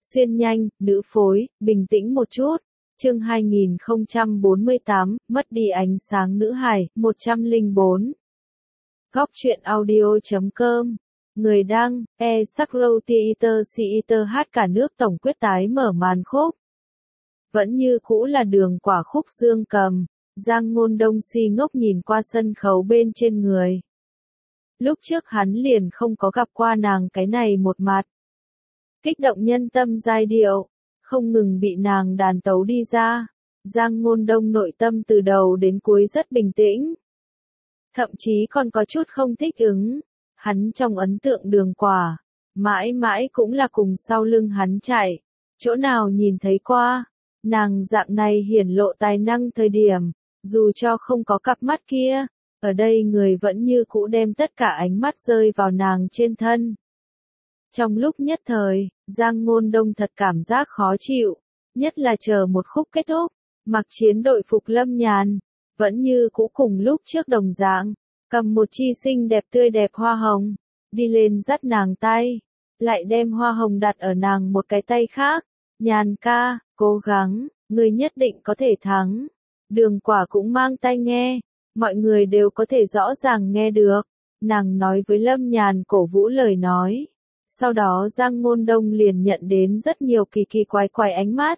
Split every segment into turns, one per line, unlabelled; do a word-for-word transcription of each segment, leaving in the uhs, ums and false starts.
Xuyên nhanh, nữ phối, bình tĩnh một chút. Chương hai nghìn không trăm bốn mươi tám, mất đi ánh sáng nữ hài, một trăm lẻ bốn. Góc truyện audio chấm com. Người đăng, E Sakro Theater Theater hát cả nước tổng quyết tái mở màn khúc. Vẫn như cũ là đường quả khúc dương cầm. Giang Ngôn Đông si ngốc nhìn qua sân khấu bên trên người. Lúc trước hắn liền không có gặp qua nàng cái này một mặt. Kích động nhân tâm giai điệu, không ngừng bị nàng đàn tấu đi ra. Giang Ngôn Đông nội tâm từ đầu đến cuối rất bình tĩnh. Thậm chí còn có chút không thích ứng. Hắn trong ấn tượng đường quả, mãi mãi cũng là cùng sau lưng hắn chạy. Chỗ nào nhìn thấy qua, nàng dạng này hiển lộ tài năng thời điểm, dù cho không có cặp mắt kia, ở đây người vẫn như cũ đem tất cả ánh mắt rơi vào nàng trên thân. Trong lúc nhất thời, Giang Ngôn Đông thật cảm giác khó chịu, nhất là chờ một khúc kết thúc, mặc chiến đội phục Lâm Nhàn, vẫn như cũ cùng lúc trước đồng dạng, cầm một chi xinh đẹp tươi đẹp hoa hồng, đi lên dắt nàng tay, lại đem hoa hồng đặt ở nàng một cái tay khác. Nhàn ca, cố gắng, ngươi nhất định có thể thắng. Đường quả cũng mang tai nghe, mọi người đều có thể rõ ràng nghe được. Nàng nói với Lâm Nhàn cổ vũ lời nói. Sau đó Giang Ngôn Đông liền nhận đến rất nhiều kỳ kỳ quái quái ánh mắt.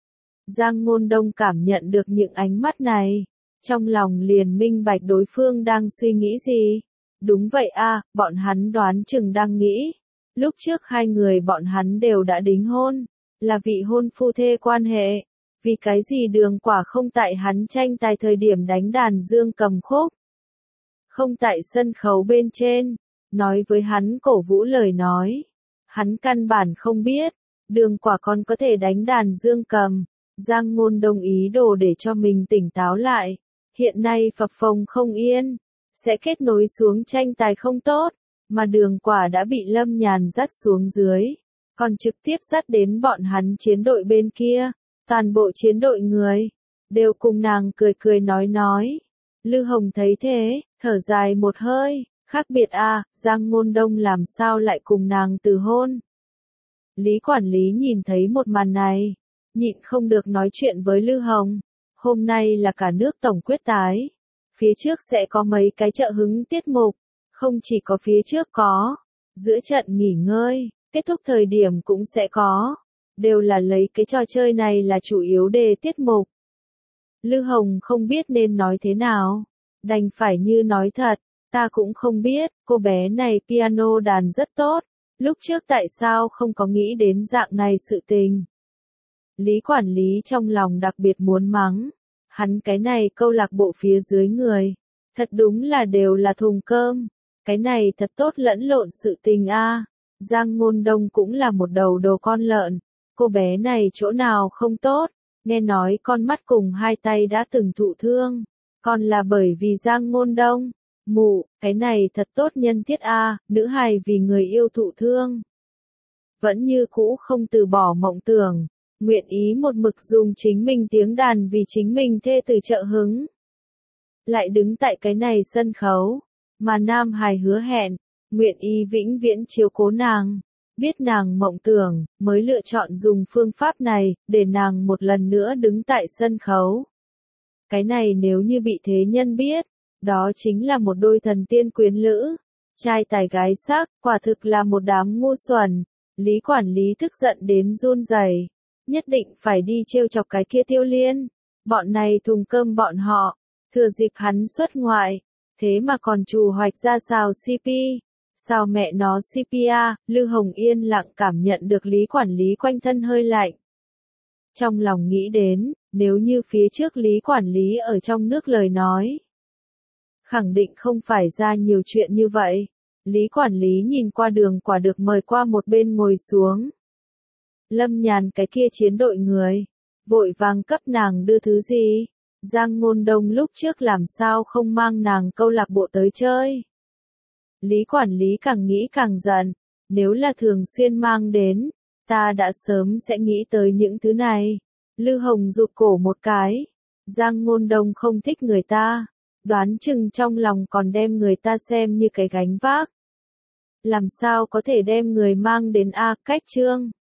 Giang Ngôn Đông cảm nhận được những ánh mắt này, trong lòng liền minh bạch đối phương đang suy nghĩ gì. Đúng vậy a, bọn hắn đoán chừng đang nghĩ. Lúc trước hai người bọn hắn đều đã đính hôn, là vị hôn phu thê quan hệ. Vì cái gì đường quả không tại hắn tranh tài thời điểm đánh đàn dương cầm khúc? Không tại sân khấu bên trên, nói với hắn cổ vũ lời nói. Hắn căn bản không biết, đường quả còn có thể đánh đàn dương cầm. Giang Ngôn Đông ý đồ để cho mình tỉnh táo lại. Hiện nay phập phồng không yên, sẽ kết nối xuống tranh tài không tốt, mà đường quả đã bị Lâm Nhàn dắt xuống dưới, còn trực tiếp dắt đến bọn hắn chiến đội bên kia. Toàn bộ chiến đội người, đều cùng nàng cười cười nói nói. Lư Hồng thấy thế, thở dài một hơi, khác biệt à, Giang Ngôn Đông làm sao lại cùng nàng từ hôn. Lý quản lý nhìn thấy một màn này, nhịn không được nói chuyện với Lư Hồng. Hôm nay là cả nước tổng quyết tái, phía trước sẽ có mấy cái trợ hứng tiết mục, không chỉ có phía trước có, giữa trận nghỉ ngơi, kết thúc thời điểm cũng sẽ có. Đều là lấy cái trò chơi này là chủ yếu đề tiết mục. Lư Hồng không biết nên nói thế nào, đành phải như nói thật, ta cũng không biết, cô bé này piano đàn rất tốt, lúc trước tại sao không có nghĩ đến dạng này sự tình. Lý quản lý trong lòng đặc biệt muốn mắng, hắn cái này câu lạc bộ phía dưới người, thật đúng là đều là thùng cơm, cái này thật tốt lẫn lộn sự tình a. Giang Ngôn Đông cũng là một đầu đồ con lợn. Cô bé này chỗ nào không tốt, nghe nói con mắt cùng hai tay đã từng thụ thương, còn là bởi vì Giang Ngôn Đông. Mụ, cái này thật tốt nhân thiết a, nữ hài vì người yêu thụ thương. Vẫn như cũ không từ bỏ mộng tưởng, nguyện ý một mực dùng chính mình tiếng đàn vì chính mình thê từ trợ hứng. Lại đứng tại cái này sân khấu, mà nam hài hứa hẹn, nguyện ý vĩnh viễn chiếu cố nàng. Biết nàng mộng tưởng, mới lựa chọn dùng phương pháp này, để nàng một lần nữa đứng tại sân khấu. Cái này nếu như bị thế nhân biết, đó chính là một đôi thần tiên quyến lữ. Trai tài gái sắc, quả thực là một đám ngu xuẩn. Lý quản lý tức giận đến run rẩy, nhất định phải đi trêu chọc cái kia Tiêu Liên. Bọn này thùng cơm bọn họ, thừa dịp hắn xuất ngoại, thế mà còn trù hoạch ra xào xê pê. Sao mẹ nó xê pê a, Lư Hồng yên lặng cảm nhận được Lý quản lý quanh thân hơi lạnh. Trong lòng nghĩ đến, nếu như phía trước Lý quản lý ở trong nước lời nói, khẳng định không phải ra nhiều chuyện như vậy. Lý quản lý nhìn qua đường quả được mời qua một bên ngồi xuống. Lâm Nhàn cái kia chiến đội người, vội vàng cấp nàng đưa thứ gì. Giang Ngôn Đông lúc trước làm sao không mang nàng câu lạc bộ tới chơi. Lý quản lý càng nghĩ càng giận, nếu là thường xuyên mang đến, ta đã sớm sẽ nghĩ tới những thứ này. Lư Hồng rụt cổ một cái, Giang Ngôn Đông không thích người ta, đoán chừng trong lòng còn đem người ta xem như cái gánh vác. Làm sao có thể đem người mang đến A cách trương,